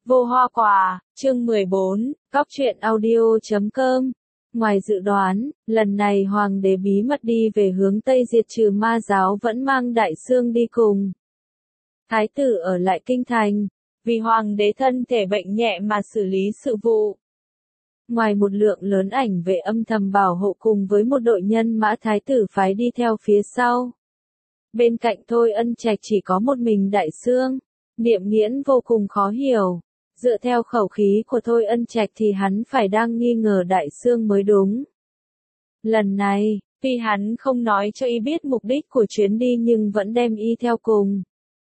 Vô hoa quả, chương 14, Góc truyện audio.com. Ngoài dự đoán, lần này hoàng đế bí mật đi về hướng Tây diệt trừ ma giáo vẫn mang Đại Xương đi cùng. Thái tử ở lại kinh thành, vì hoàng đế thân thể bệnh nhẹ mà xử lý sự vụ. Ngoài một lượng lớn ảnh vệ âm thầm bảo hộ cùng với một đội nhân mã thái tử phái đi theo phía sau. Bên cạnh Thôi Ân Trạch chỉ có một mình Đại Xương. Niệm Nghiễn vô cùng khó hiểu. Dựa theo khẩu khí của Thôi Ân Trạch thì hắn phải đang nghi ngờ Đại Xương mới đúng. Lần này, tuy hắn không nói cho y biết mục đích của chuyến đi nhưng vẫn đem y theo cùng.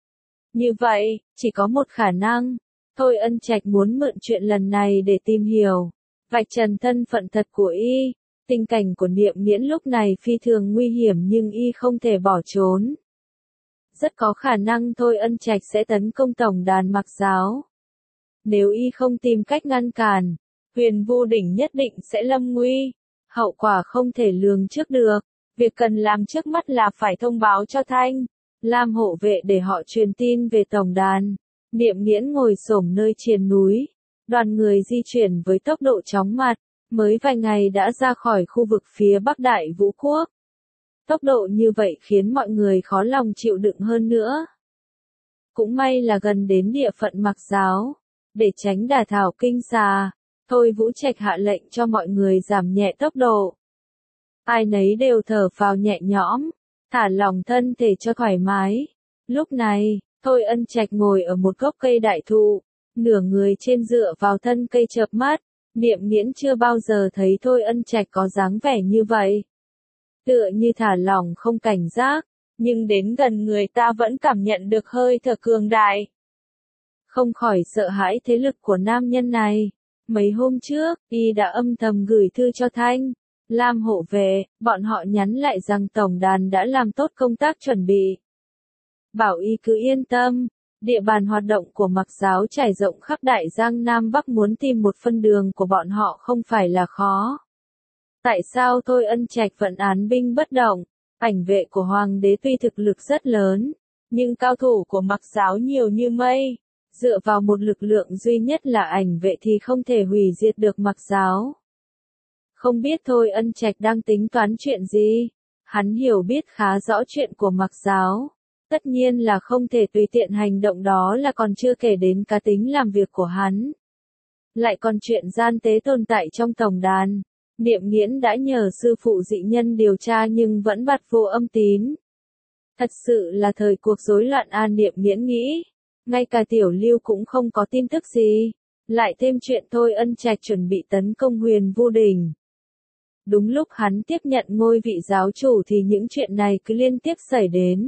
Như vậy, chỉ có một khả năng. Thôi Ân Trạch muốn mượn chuyện lần này để tìm hiểu, vạch trần thân phận thật của y. Tình cảnh của Niệm Nghiễn lúc này phi thường nguy hiểm nhưng y không thể bỏ trốn. Rất có khả năng Thôi Ân Trạch sẽ tấn công tổng đàn Mặc giáo. Nếu y không tìm cách ngăn cản, Huyền Vu Đỉnh nhất định sẽ lâm nguy. Hậu quả không thể lường trước được. Việc cần làm trước mắt là phải thông báo cho Thanh Lam hộ vệ để họ truyền tin về tổng đàn. Niệm Nghiễn ngồi xổm nơi triền núi. Đoàn người di chuyển với tốc độ chóng mặt. Mới vài ngày đã ra khỏi khu vực phía Bắc Đại Vũ Quốc. Tốc độ như vậy khiến mọi người khó lòng chịu đựng hơn nữa. Cũng may là gần đến địa phận Mặc giáo. Để tránh đả thảo kinh xà, Thôi Vũ Trạch hạ lệnh cho mọi người giảm nhẹ tốc độ. Ai nấy đều thở phào nhẹ nhõm, thả lỏng thân thể cho thoải mái. Lúc này, Thôi Ân Trạch ngồi ở một gốc cây đại thụ, nửa người trên dựa vào thân cây chợp mắt. Niệm Nghiễn chưa bao giờ thấy Thôi Ân Trạch có dáng vẻ như vậy. Tựa như thả lỏng không cảnh giác, nhưng đến gần người ta vẫn cảm nhận được hơi thở cường đại. Không khỏi sợ hãi thế lực của nam nhân này. Mấy hôm trước, y đã âm thầm gửi thư cho Thanh Lam hộ vệ, bọn họ nhắn lại rằng tổng đàn đã làm tốt công tác chuẩn bị. Bảo y cứ yên tâm, địa bàn hoạt động của Mặc giáo trải rộng khắp Đại Giang Nam Bắc, muốn tìm một phân đường của bọn họ không phải là khó. Tại sao Thôi Ân Trạch vẫn án binh bất động? Ảnh vệ của hoàng đế tuy thực lực rất lớn, nhưng cao thủ của Mặc giáo nhiều như mây. Dựa vào một lực lượng duy nhất là ảnh vệ thì không thể hủy diệt được Mặc giáo. Không biết Thôi Ân Trạch đang tính toán chuyện gì? Hắn hiểu biết khá rõ chuyện của Mặc giáo. Tất nhiên là không thể tùy tiện hành động, đó là còn chưa kể đến cá tính làm việc của hắn. Lại còn chuyện gian tế tồn tại trong tổng đàn. Niệm Nghiễn đã nhờ sư phụ dị nhân điều tra nhưng vẫn bặt vô âm tín. Thật sự là thời cuộc rối loạn a, Niệm Nghiễn nghĩ. Ngay cả Tiểu Lưu cũng không có tin tức gì. Lại thêm chuyện Thôi Ân Trạch chuẩn bị tấn công Huyền Vu Đỉnh. Đúng lúc hắn tiếp nhận ngôi vị giáo chủ thì những chuyện này cứ liên tiếp xảy đến.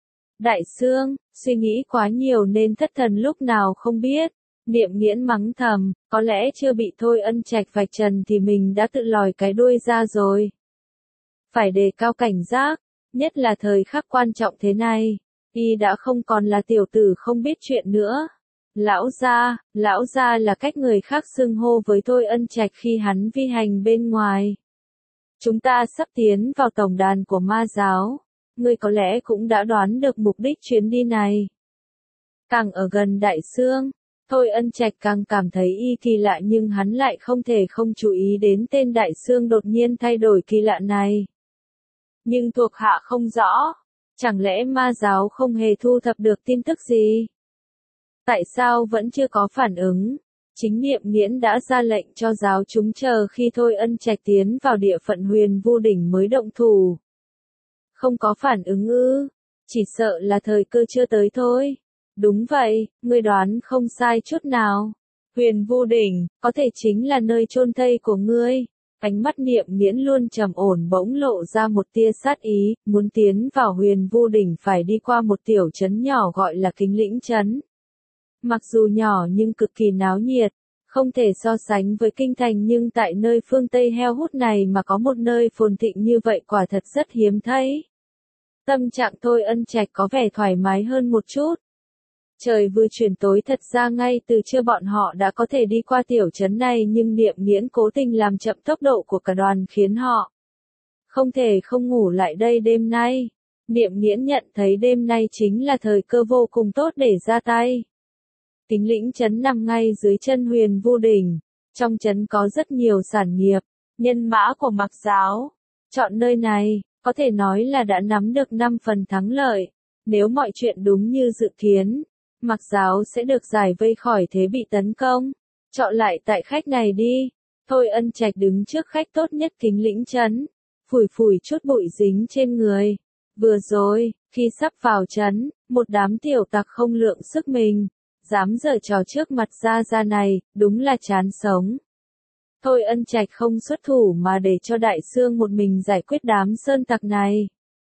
Đại Xương, suy nghĩ quá nhiều nên thất thần lúc nào không biết. Niệm Nghiễn mắng thầm, có lẽ chưa bị Thôi Ân Trạch vạch trần thì mình đã tự lòi cái đuôi ra rồi. Phải đề cao cảnh giác, nhất là thời khắc quan trọng thế này. Y đã không còn là tiểu tử không biết chuyện nữa. Lão gia là cách người khác xưng hô với Thôi Ân Trạch khi hắn vi hành bên ngoài. Chúng ta sắp tiến vào tổng đàn của ma giáo. Ngươi có lẽ cũng đã đoán được mục đích chuyến đi này. Càng ở gần Đại Xương, Thôi Ân Trạch càng cảm thấy y kỳ lạ nhưng hắn lại không thể không chú ý đến tên Đại Xương đột nhiên thay đổi kỳ lạ này. Nhưng thuộc hạ không rõ. Chẳng lẽ ma giáo không hề thu thập được tin tức gì? Tại sao vẫn chưa có phản ứng? Chính Niệm Nghiễn đã ra lệnh cho giáo chúng chờ khi Thôi Ân Trạch tiến vào địa phận Huyền Vu Đỉnh mới động thủ. Không có phản ứng ư? Chỉ sợ là thời cơ chưa tới thôi. Đúng vậy, ngươi đoán không sai chút nào. Huyền Vu Đỉnh, có thể chính là nơi chôn thây của ngươi. Ánh mắt Niệm Nghiễn luôn trầm ổn bỗng lộ ra một tia sát ý, muốn tiến vào Huyền Vu Đỉnh phải đi qua một tiểu trấn nhỏ gọi là Kính Lĩnh Trấn. Mặc dù nhỏ nhưng cực kỳ náo nhiệt, không thể so sánh với kinh thành nhưng tại nơi phương Tây heo hút này mà có một nơi phồn thịnh như vậy quả thật rất hiếm thấy. Tâm trạng Thôi Ân Trạch có vẻ thoải mái hơn một chút. Trời vừa chuyển tối, thật ra ngay từ trưa bọn họ đã có thể đi qua tiểu trấn này nhưng Niệm Nghiễn cố tình làm chậm tốc độ của cả đoàn khiến họ không thể không ngủ lại đây đêm nay. Niệm Nghiễn nhận thấy đêm nay chính là thời cơ vô cùng tốt để ra tay. Kính Lĩnh trấn nằm ngay dưới chân Huyền Vu đỉnh. Trong trấn có rất nhiều sản nghiệp, nhân mã của Mạc giáo. Chọn nơi này, có thể nói là đã nắm được 5 phần thắng lợi. Nếu mọi chuyện đúng như dự kiến, Mạc giáo sẽ được giải vây khỏi thế bị tấn công. Chọn lại tại khách này đi. Thôi Ân Trạch đứng trước khách tốt nhất Kính Lĩnh trấn, phủi phủi chút bụi dính trên người. Vừa rồi, khi sắp vào trấn, một đám tiểu tặc không lượng sức mình, dám giở trò trước mặt Gia này, đúng là chán sống. Thôi Ân Trạch không xuất thủ mà để cho Đại Sương một mình giải quyết đám sơn tặc này.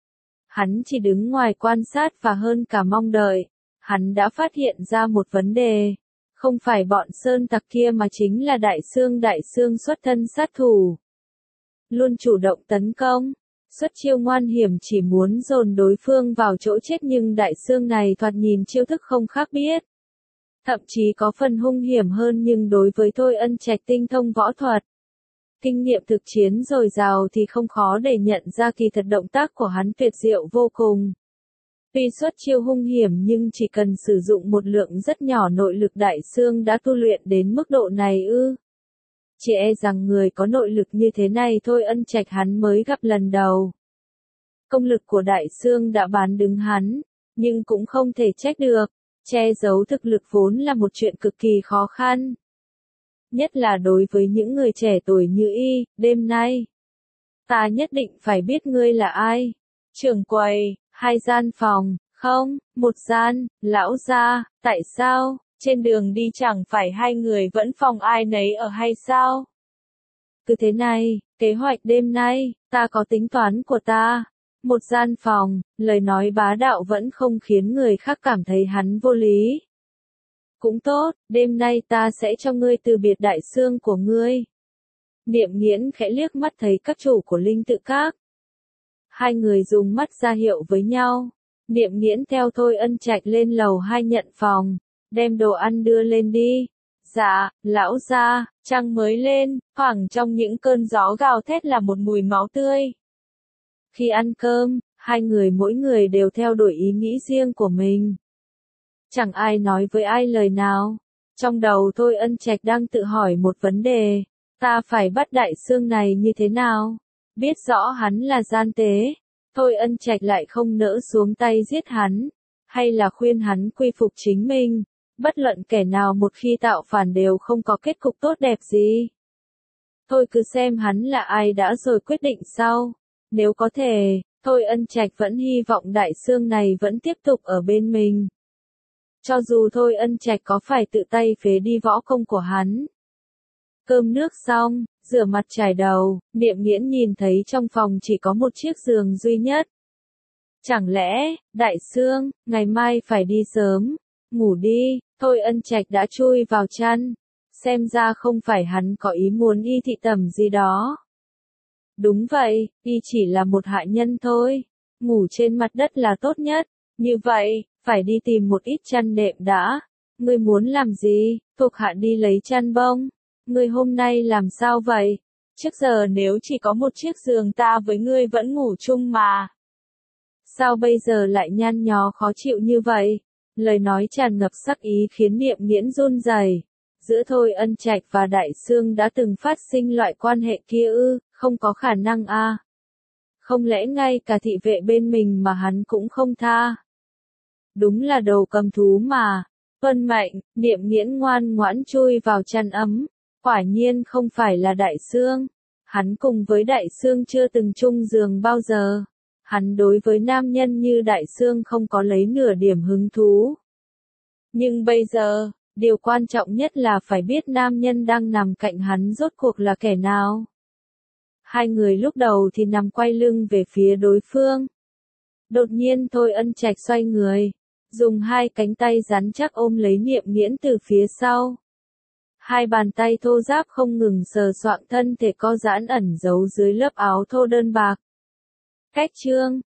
Hắn chỉ đứng ngoài quan sát và hơn cả mong đợi. Hắn đã phát hiện ra một vấn đề. Không phải bọn sơn tặc kia mà chính là Đại Sương xuất thân sát thủ. Luôn chủ động tấn công, xuất chiêu ngoan hiểm chỉ muốn dồn đối phương vào chỗ chết, nhưng Đại Sương này thoạt nhìn chiêu thức không khác biết. Thậm chí có phần hung hiểm hơn, nhưng đối với Thôi Ân Trạch tinh thông võ thuật, kinh nghiệm thực chiến dồi dào thì không khó để nhận ra kỳ thật động tác của hắn tuyệt diệu vô cùng. Tuy xuất chiêu hung hiểm nhưng chỉ cần sử dụng một lượng rất nhỏ nội lực, Đại Sương đã tu luyện đến mức độ này ư? Chỉ e rằng người có nội lực như thế này Thôi Ân Trạch hắn mới gặp lần đầu. Công lực của Đại Sương đã bán đứng hắn, nhưng cũng không thể trách được. Che giấu thực lực vốn là một chuyện cực kỳ khó khăn. Nhất là đối với những người trẻ tuổi như y. Đêm nay, ta nhất định phải biết ngươi là ai. Trưởng quầy, 2 gian phòng, không, 1 gian. Lão gia, tại sao, trên đường đi chẳng phải 2 người vẫn phòng ai nấy ở hay sao? Cứ thế này, kế hoạch đêm nay, ta có tính toán của ta. 1 gian phòng, lời nói bá đạo vẫn không khiến người khác cảm thấy hắn vô lý. Cũng tốt, đêm nay ta sẽ cho ngươi từ biệt Đại Sương của ngươi. Niệm Nghiễn khẽ liếc mắt thấy các chủ của Linh Tự Các. 2 người dùng mắt ra hiệu với nhau. Niệm Nghiễn theo Thôi Ân Trạch lên lầu 2 nhận phòng, đem đồ ăn đưa lên đi. Dạ, lão gia, trăng mới lên, thoảng trong những cơn gió gào thét là một mùi máu tươi. Khi ăn cơm, 2 người mỗi người đều theo đuổi ý nghĩ riêng của mình. Chẳng ai nói với ai lời nào. Trong đầu Thôi Ân Trạch đang tự hỏi một vấn đề. Ta phải bắt Đại Sương này như thế nào? Biết rõ hắn là gian tế. Thôi Ân Trạch lại không nỡ xuống tay giết hắn. Hay là khuyên hắn quy phục chính mình. Bất luận kẻ nào một khi tạo phản đều không có kết cục tốt đẹp gì. Thôi cứ xem hắn là ai đã rồi quyết định sau. Nếu có thể, Thôi Ân Trạch vẫn hy vọng Đại Sương này vẫn tiếp tục ở bên mình. Cho dù Thôi Ân Trạch có phải tự tay phế đi võ công của hắn. Cơm nước xong, rửa mặt chải đầu, Niệm Nghiễn nhìn thấy trong phòng chỉ có một chiếc giường duy nhất. Chẳng lẽ, Đại Sương, ngày mai phải đi sớm, ngủ đi. Thôi Ân Trạch đã chui vào chăn. Xem ra không phải hắn có ý muốn y thị tẩm gì đó. Đúng vậy, y chỉ là một hạ nhân thôi. Ngủ trên mặt đất là tốt nhất. Như vậy, phải đi tìm một ít chăn đệm đã. Ngươi muốn làm gì? Thuộc hạ đi lấy chăn bông. Ngươi hôm nay làm sao vậy? Trước giờ nếu chỉ có một chiếc giường ta với ngươi vẫn ngủ chung mà. Sao bây giờ lại nhăn nhó khó chịu như vậy? Lời nói tràn ngập sắc ý khiến Niệm Nghiễn run rẩy. Giữa Thôi Ân Trạch và Đại Sương đã từng phát sinh loại quan hệ kia ư? Không có khả năng a. Không lẽ ngay cả thị vệ bên mình mà hắn cũng không tha? Đúng là đồ cầm thú mà. Tuân mệnh, Niệm Nghiễn ngoan ngoãn chui vào chăn ấm. Quả nhiên không phải là Đại Sương. Hắn cùng với Đại Sương chưa từng chung giường bao giờ. Hắn đối với nam nhân như Đại Sương không có lấy nửa điểm hứng thú. Nhưng bây giờ, điều quan trọng nhất là phải biết nam nhân đang nằm cạnh hắn rốt cuộc là kẻ nào. 2 người lúc đầu thì nằm quay lưng về phía đối phương. Đột nhiên Thôi Ân Trạch xoay người, dùng 2 cánh tay rắn chắc ôm lấy Niệm Nghiễn từ phía sau. 2 bàn tay thô ráp không ngừng sờ soạng thân thể co giãn ẩn giấu dưới lớp áo thô đơn bạc. Cách chương